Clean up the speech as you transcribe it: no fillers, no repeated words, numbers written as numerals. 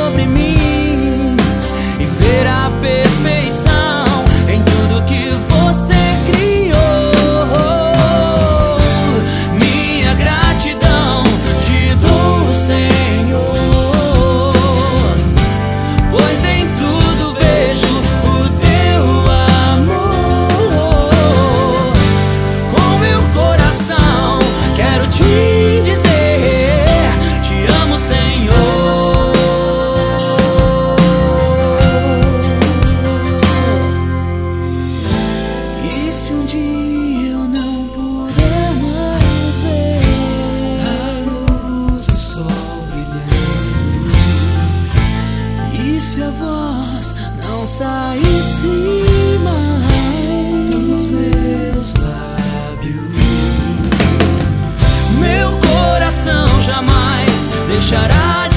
sobre mim e ver a perfeição em tudo que você criou. Minha gratidão te dou, Senhor, pois em tudo vejo o teu amor. Com meu coração quero te dizer: te amo, Senhor. E se um dia eu não puder mais ver a luz do sol brilhando, e se a voz não saísse mais dos meus lábios, meu coração jamais deixará de